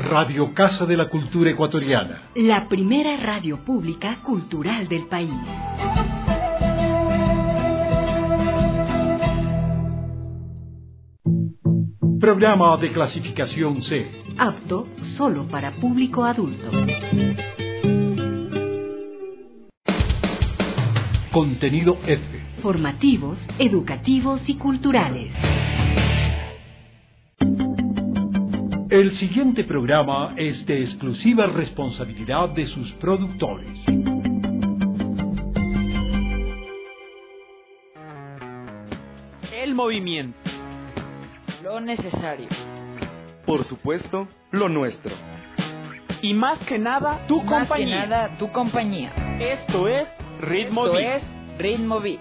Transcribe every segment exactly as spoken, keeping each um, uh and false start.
Radio Casa de la Cultura Ecuatoriana. La primera radio pública cultural del país. Programa de clasificación C. Apto solo para público adulto. Contenido F. Formativos, educativos y culturales. El siguiente programa es de exclusiva responsabilidad de sus productores. El movimiento. Lo necesario. Por supuesto, lo nuestro. Y más que nada, tu más compañía. Más que nada, tu compañía. Esto es Ritmo Esto Beat. es Ritmo Beat.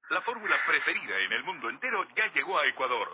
La fórmula preferida en el mundo entero ya llegó a Ecuador.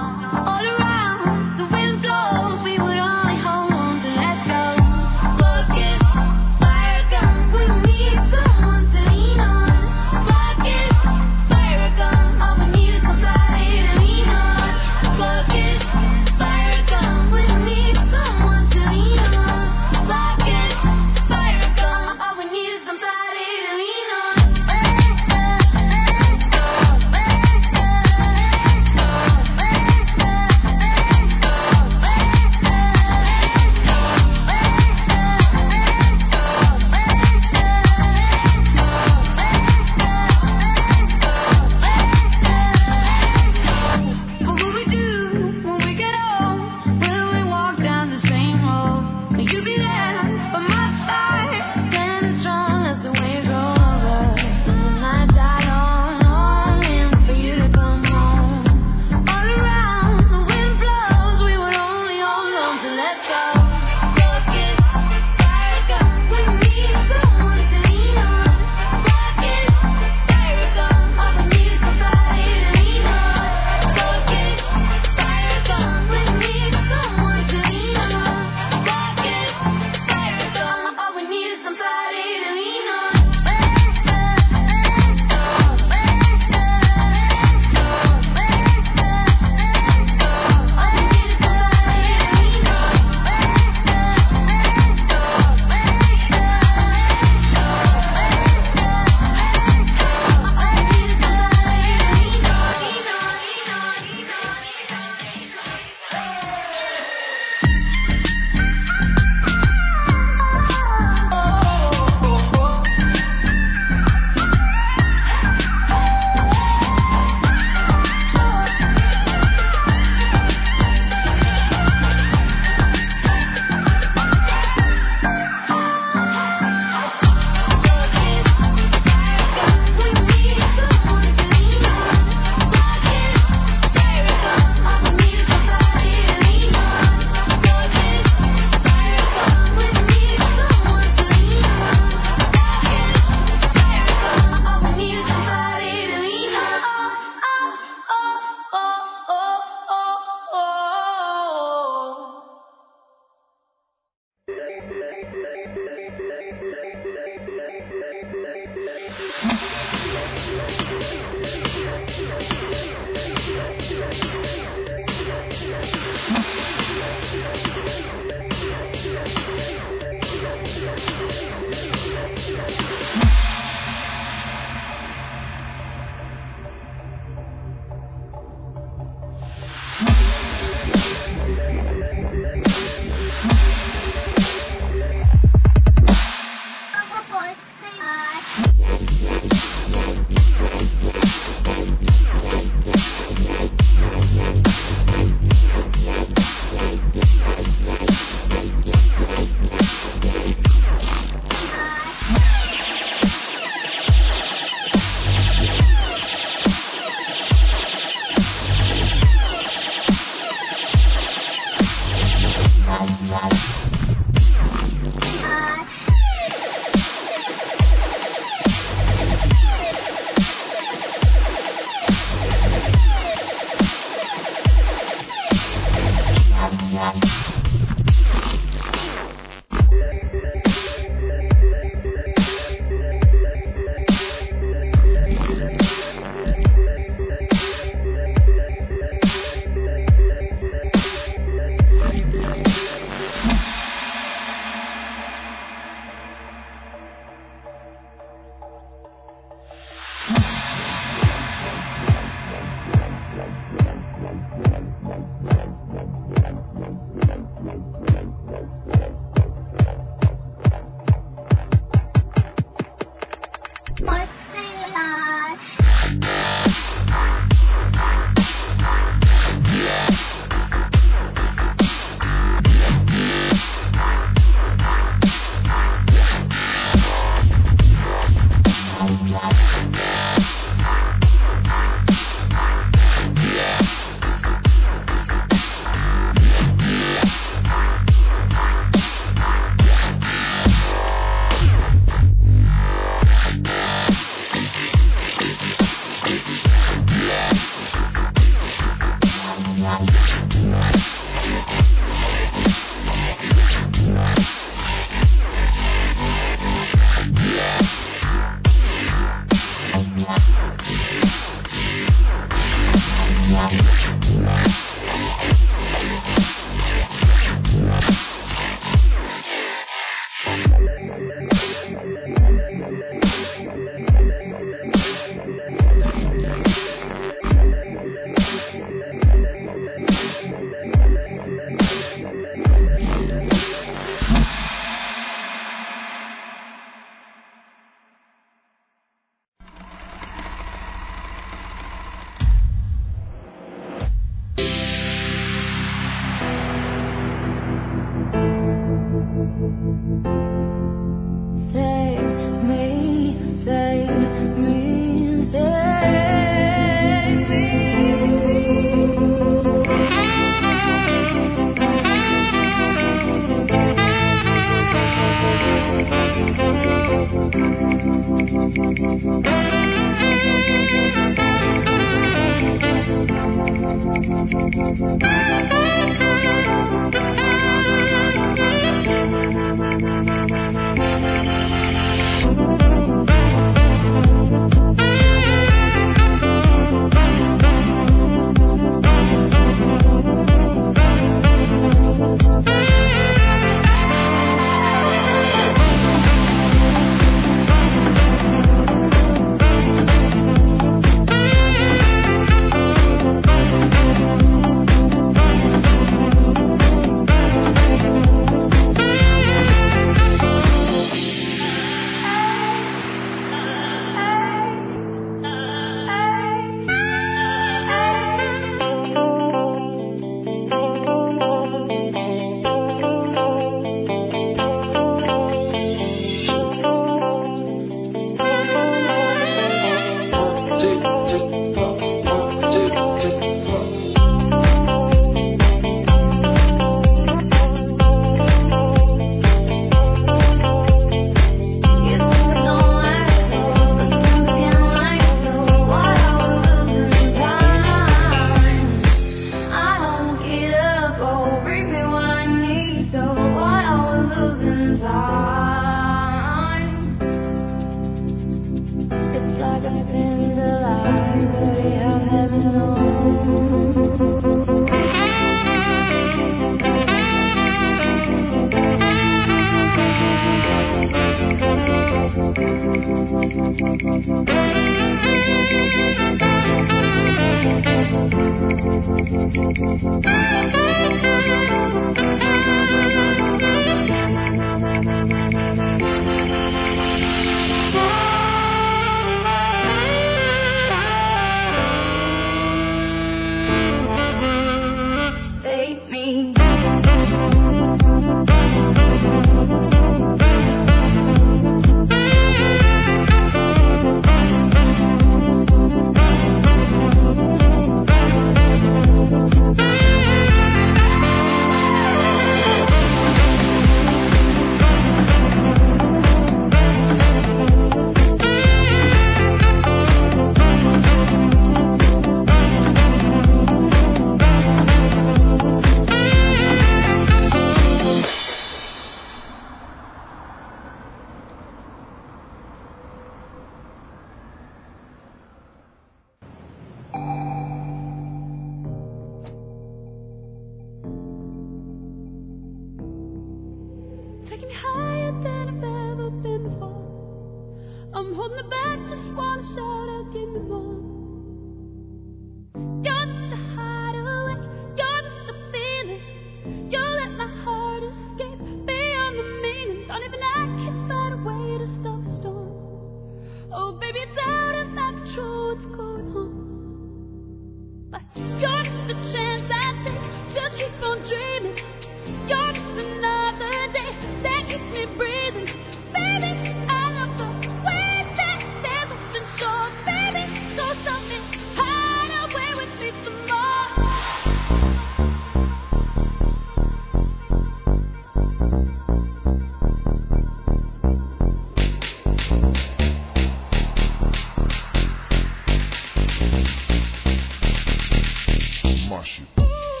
Marshall.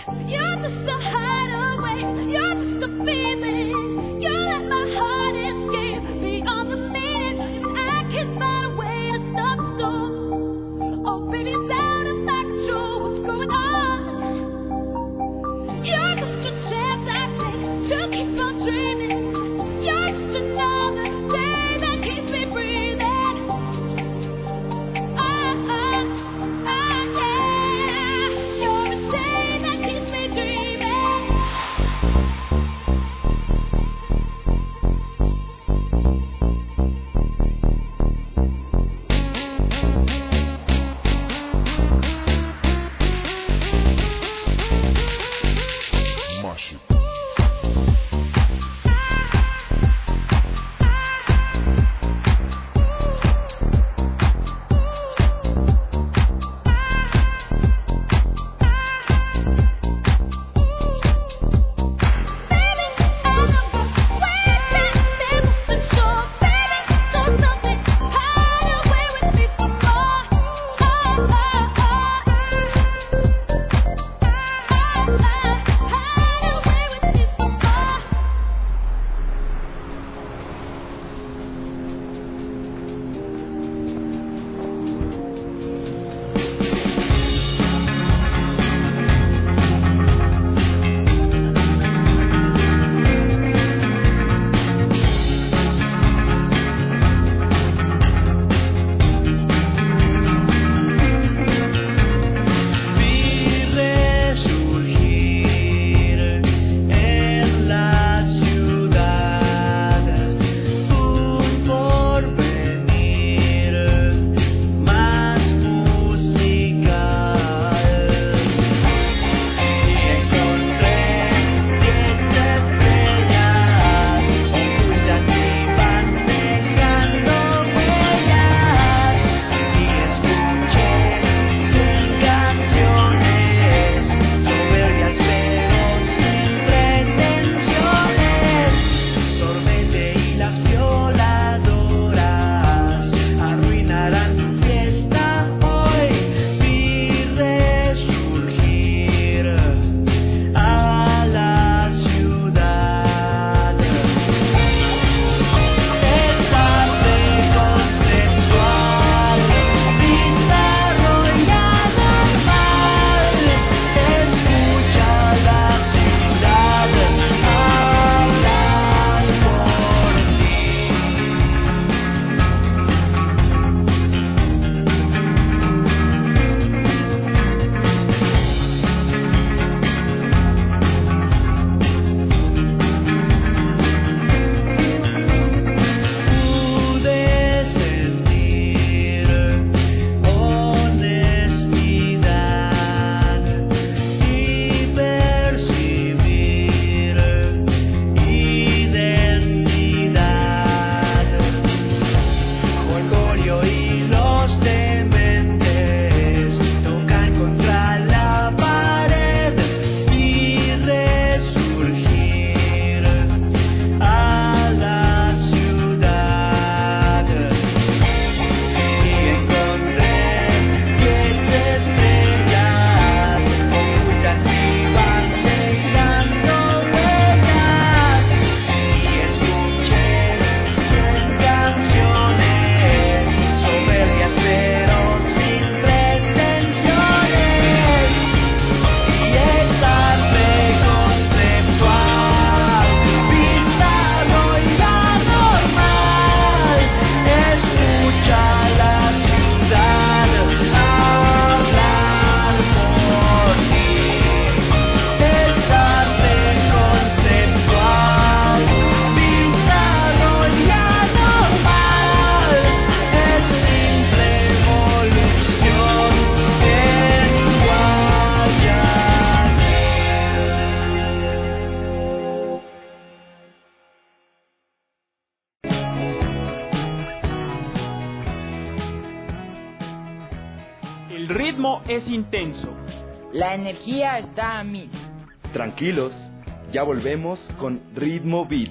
El ritmo es intenso. La energía está a mil. Tranquilos, ya volvemos con Ritmo Beat.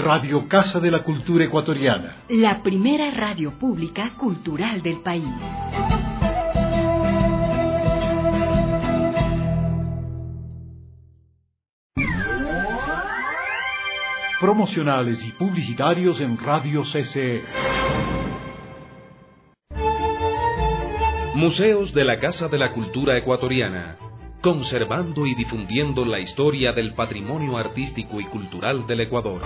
Radio Casa de la Cultura Ecuatoriana. La primera radio pública cultural del país. Promocionales y publicitarios en Radio C C E. Museos de la Casa de la Cultura Ecuatoriana, conservando y difundiendo la historia del patrimonio artístico y cultural del Ecuador.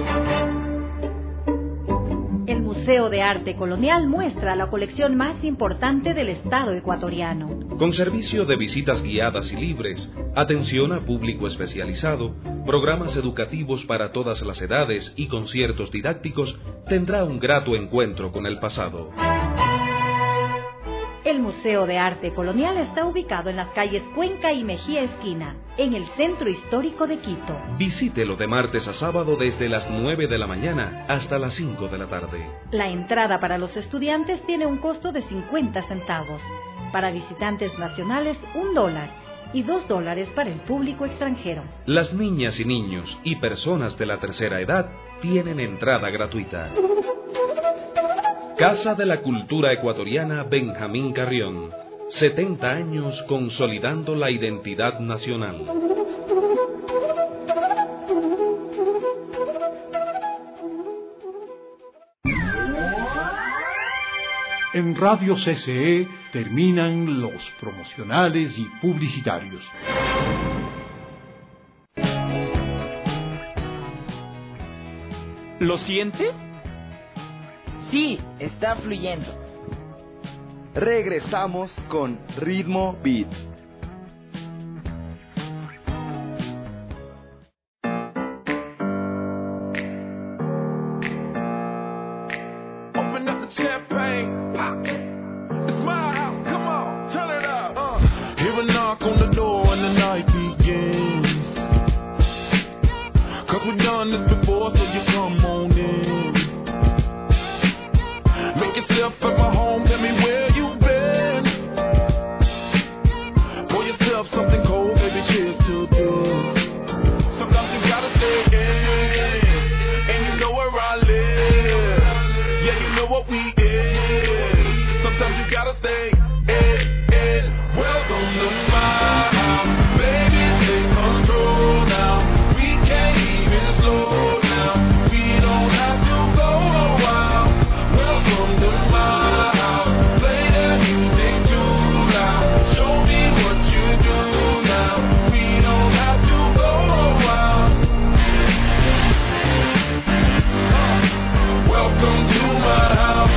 El Museo de Arte Colonial muestra la colección más importante del Estado ecuatoriano. Con servicio de visitas guiadas y libres, atención a público especializado, programas educativos para todas las edades y conciertos didácticos, tendrá un grato encuentro con el pasado. El Museo de Arte Colonial está ubicado en las calles Cuenca y Mejía Esquina, en el centro histórico de Quito. Visítelo de martes a sábado desde las nueve de la mañana hasta las cinco de la tarde. La entrada para los estudiantes tiene un costo de cincuenta centavos. Para visitantes nacionales, un dólar. Y dos dólares para el público extranjero. Las niñas y niños y personas de la tercera edad tienen entrada gratuita. Casa de la Cultura Ecuatoriana Benjamín Carrión. setenta años consolidando la identidad nacional. En Radio C C E terminan los promocionales y publicitarios. ¿Lo sientes? Sí, está fluyendo. Regresamos con Ritmo Beat. Open up the champagne, pop. It's my house, come on, turn it up. Uh. Hear a knock on the door and the night begins. Cause we've done this before, so you come on in. Make yourself at my home, tell me where you've been. Pour yourself something cold, baby, cheers to this. Sometimes you gotta stay in, and you know where I live. Yeah, you know what we is. Sometimes you gotta stay in, in. Welcome to my house, baby, take control now. We can't even slow down, we don't have to go a while. Welcome to my house, play that music too loud. Show me what you do now, we don't have to go a while. Uh, welcome to my house.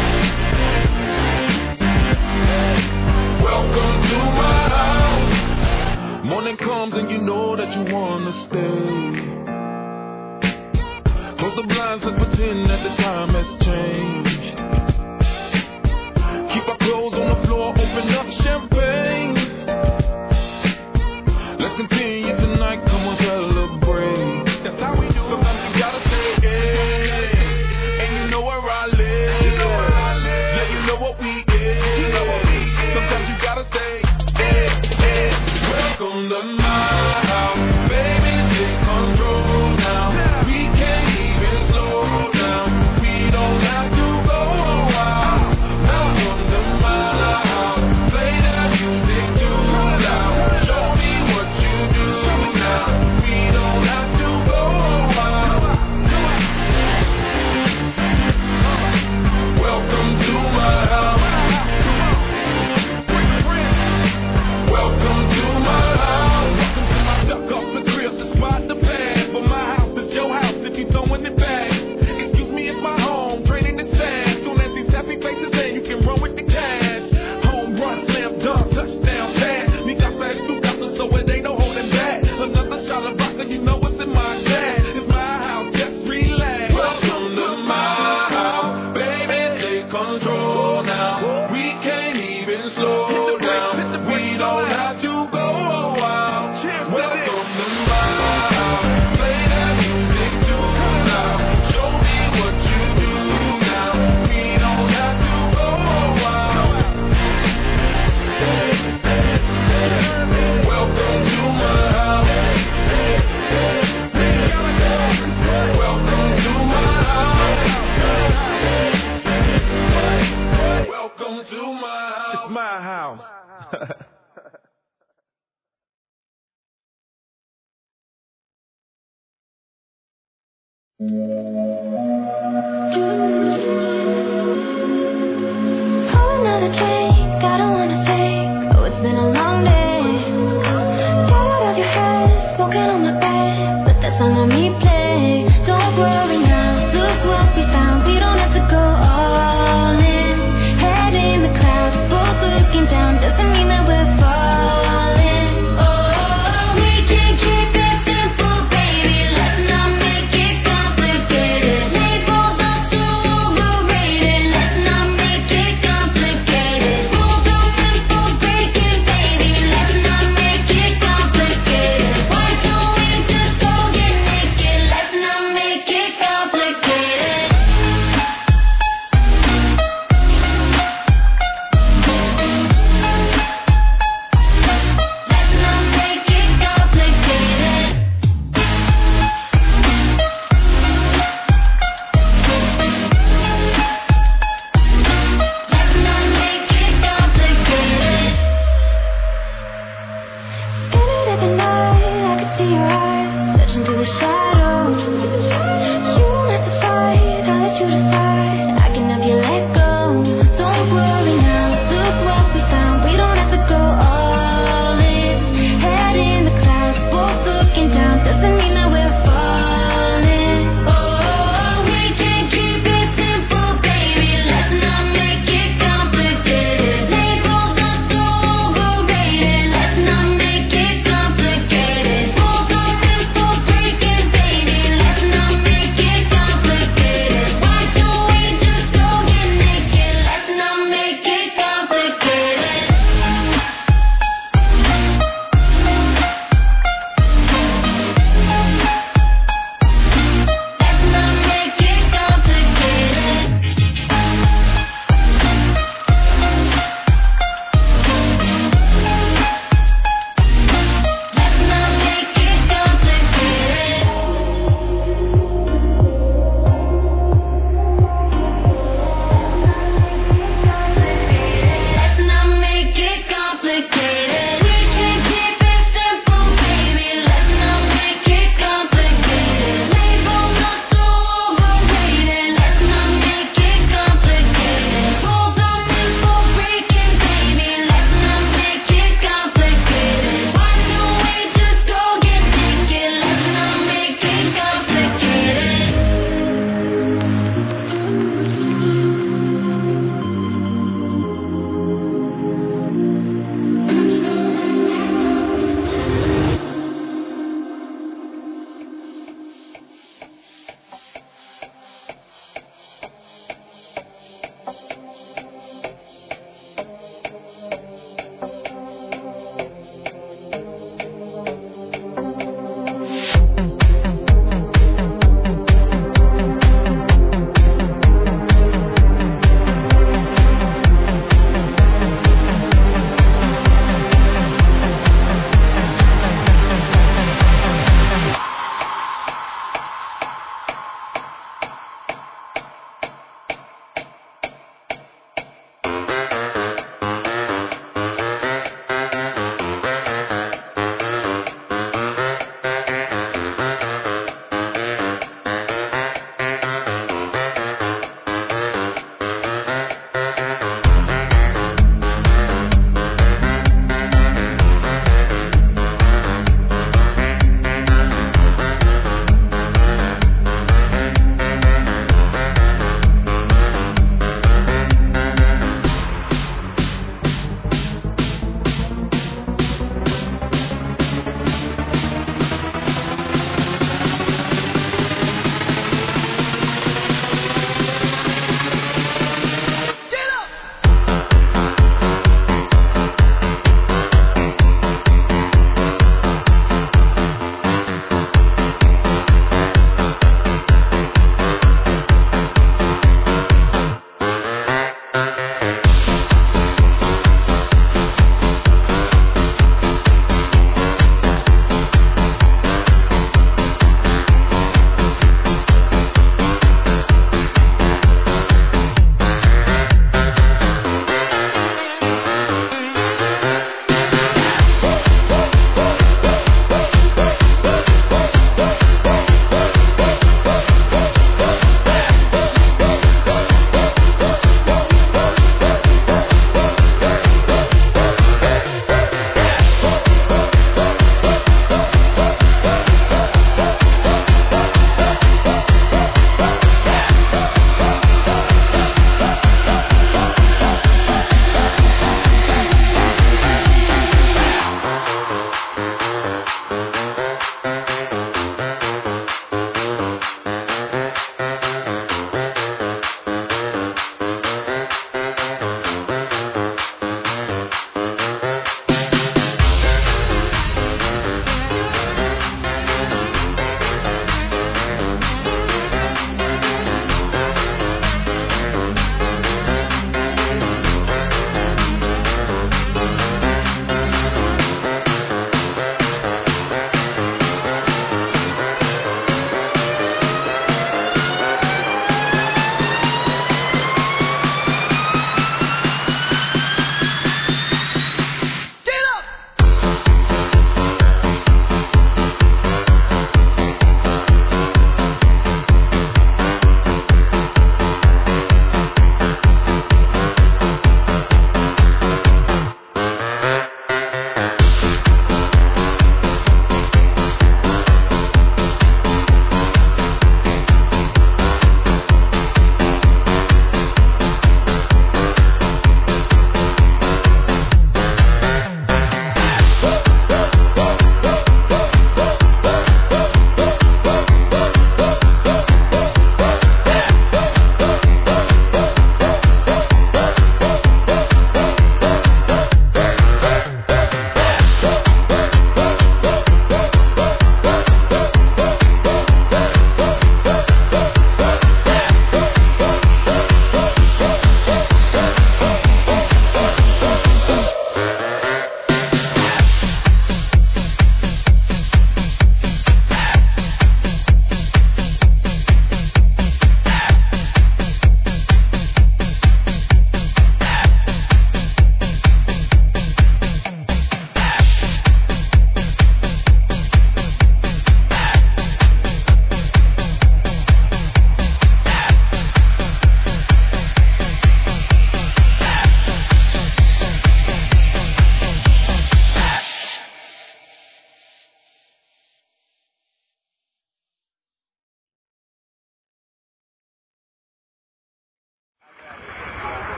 Welcome to my house. Morning comes and you know that you wanna stay. Close the blinds and pretend that the time has changed. Keep our clothes on the floor, open up champagne. Let's continue tonight, come on, celebrate. That's how we do. Sometimes you gotta stay in, and you know where I live. You know where I live. Yeah, you know what we is. You know what we is. Sometimes you gotta stay in, in. Welcome to my house, baby, take control now. We can't even slow down, we don't have Another drink, I don't wanna think. Oh, it's been a long day. Get out of your head, smoking on my bed, but that's not let me play. Don't worry now, look what we found. We don't have to go all in. Head in the clouds, both looking down. Doesn't mean that we're falling. Oh, we can keep it simple, baby. Let's not make it complicated.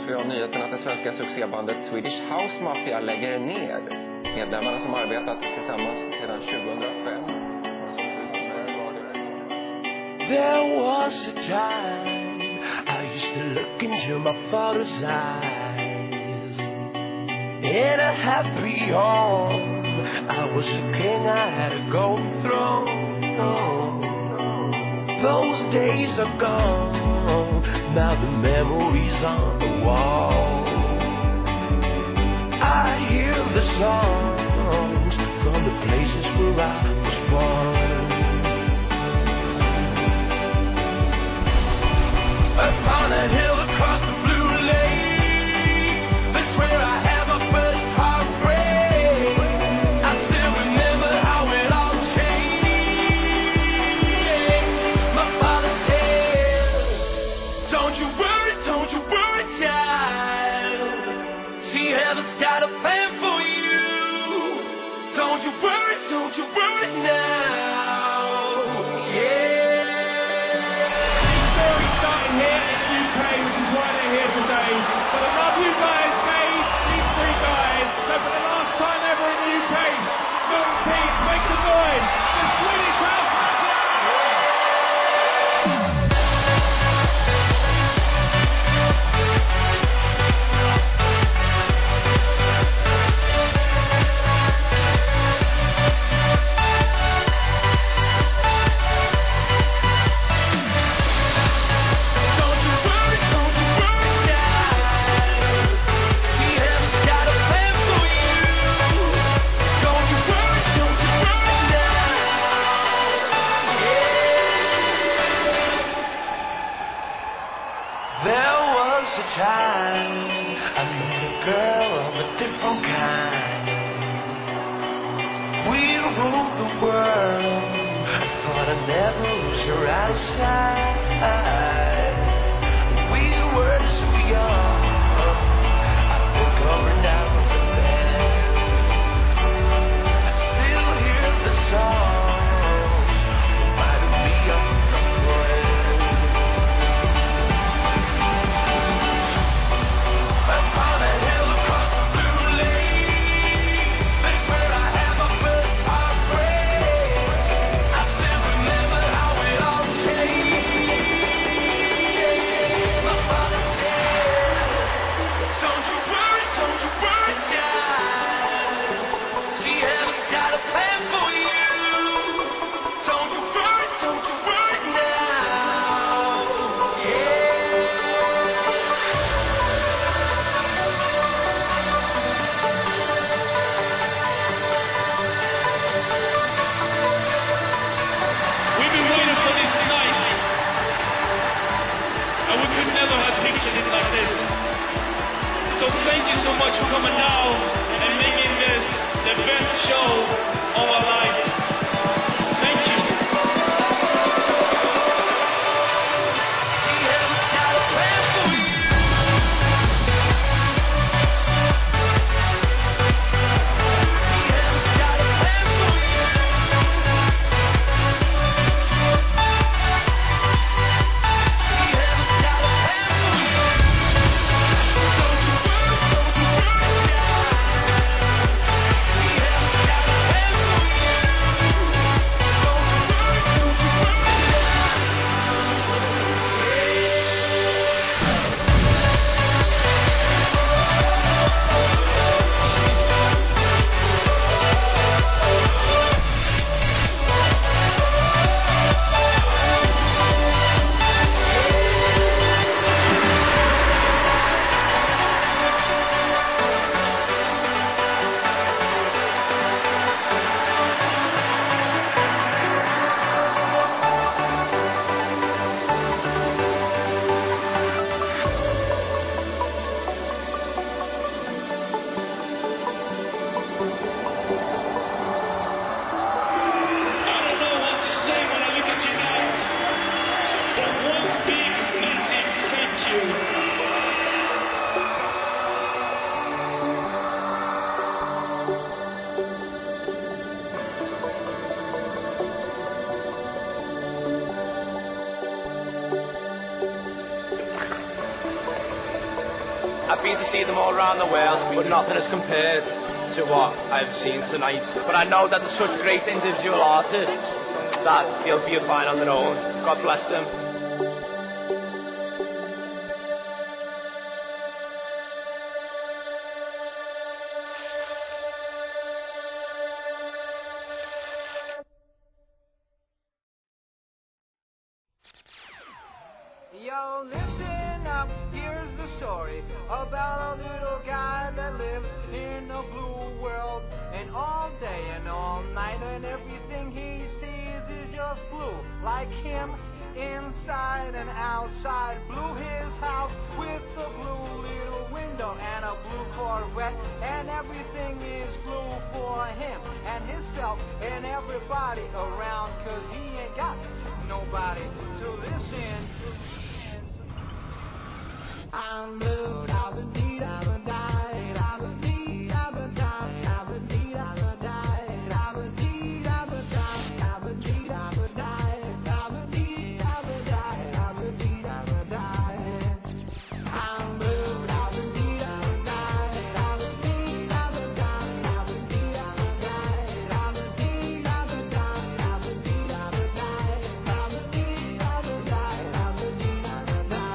nås vi av nyheten att det svenska succébandet Swedish House Mafia lägger ner. Medlemmarna som arbetat tillsammans sedan tjugohundrafem. There was a time I used to look into my father's eyes. In a happy home, I was a king, I had a golden throne. Those days are gone, now the memories on the wall. I hear the songs from the places where I was born. Upon a hill across the blue lake, that's where I had my first heartbreak. I still remember how it all changed. My father said, don't you worry, don't you worry, child. See, heaven's got a plan for you. Don't you worry, don't you worry now. Yeah. Today, but I love you guys, mate, these three guys. So for the last time ever in the U K, Milton Keynes, make the noise. The Swedish House time I met a girl of a different kind. We ruled the world. I thought I'd never lose her out of sight. We were so young. I think of her now in the bed. I still hear the songs reminding me of a friend. On a hill across the blue lake, that's where I had my first heartbreak. I still remember how it all changed. happy to see them all around the world, but nothing is compared to what I've seen tonight. But I know that they're such great individual artists that they'll be fine on their own. God bless them. Yo, listen up, here's the story about a little guy that lives in a blue world. And all day and all night and everything he sees is just blue. Like him, inside and outside. Blue his house with a blue little window and a blue Corvette. And everything is blue for him and himself and everybody around. Cause he ain't got nobody to listen. I'm blue, I've been deed, I've been died, I've been deed, I've been died, I've been deed, I've been died, I've been deed, I've been died, I've been deed, I've been died, I've been deed, I've been died, I've been deed, I've been died. I'm blue, I've been deed, I've been died, I've been deed, I've been died, I've been deed, I've been died, I've been deed, I've been died, I've been deed, I've been died, I've been deed, I've been died, I've been deed, I've been died.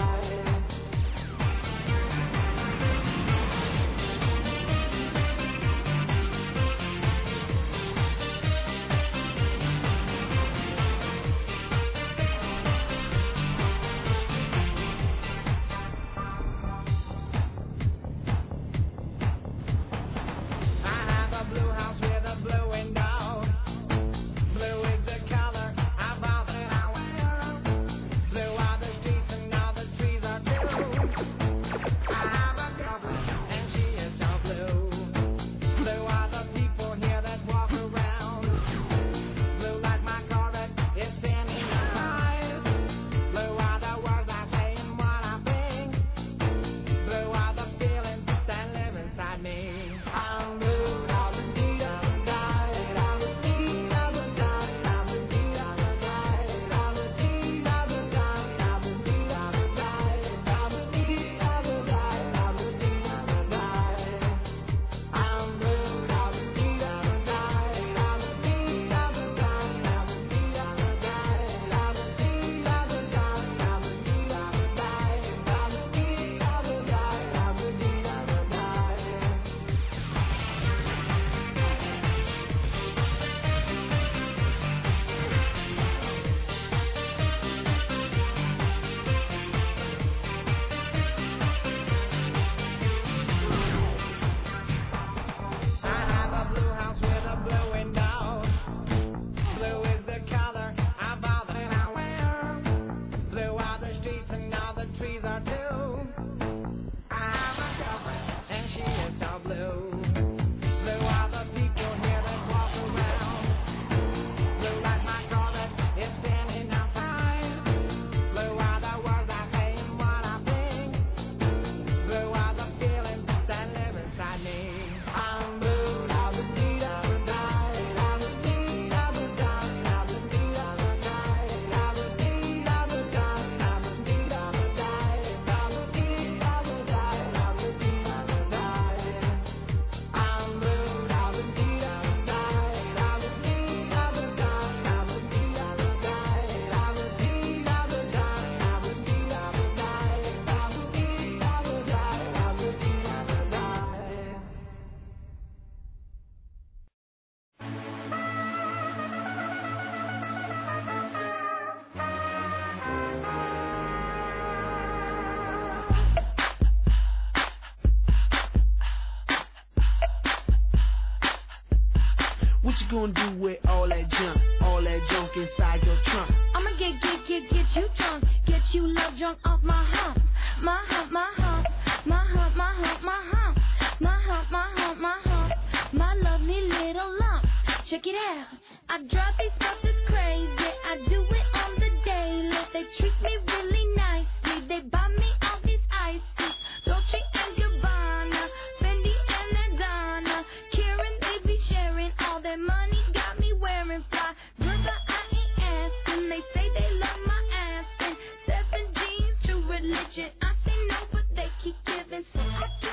What you gonna do with all that junk, all that junk inside your trunk? I'ma get, get, get, get you drunk, get you love drunk off my hump, my hump, my hump, my hump, my hump, my hump, my hump, my hump, my hump, my lovely little lump. Check it out. I drive these buses crazy. I do it on the daily. They treat me really nicely. They buy me all these ices, Dolce and Gabbana, Fendi and Adana. Karen, they be sharing all their money. Got me wearing fly. Girls, I ain't asking. They say they love my ass and seven jeans to religion. I say no, but they keep giving, so I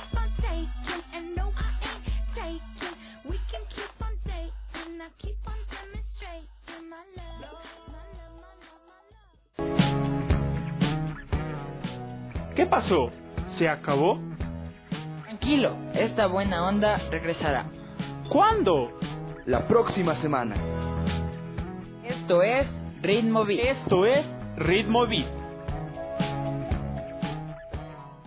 ¿Qué pasó? ¿Se acabó? Tranquilo, esta buena onda regresará. ¿Cuándo? La próxima semana. Esto es Ritmo Beat. Esto es Ritmo Beat.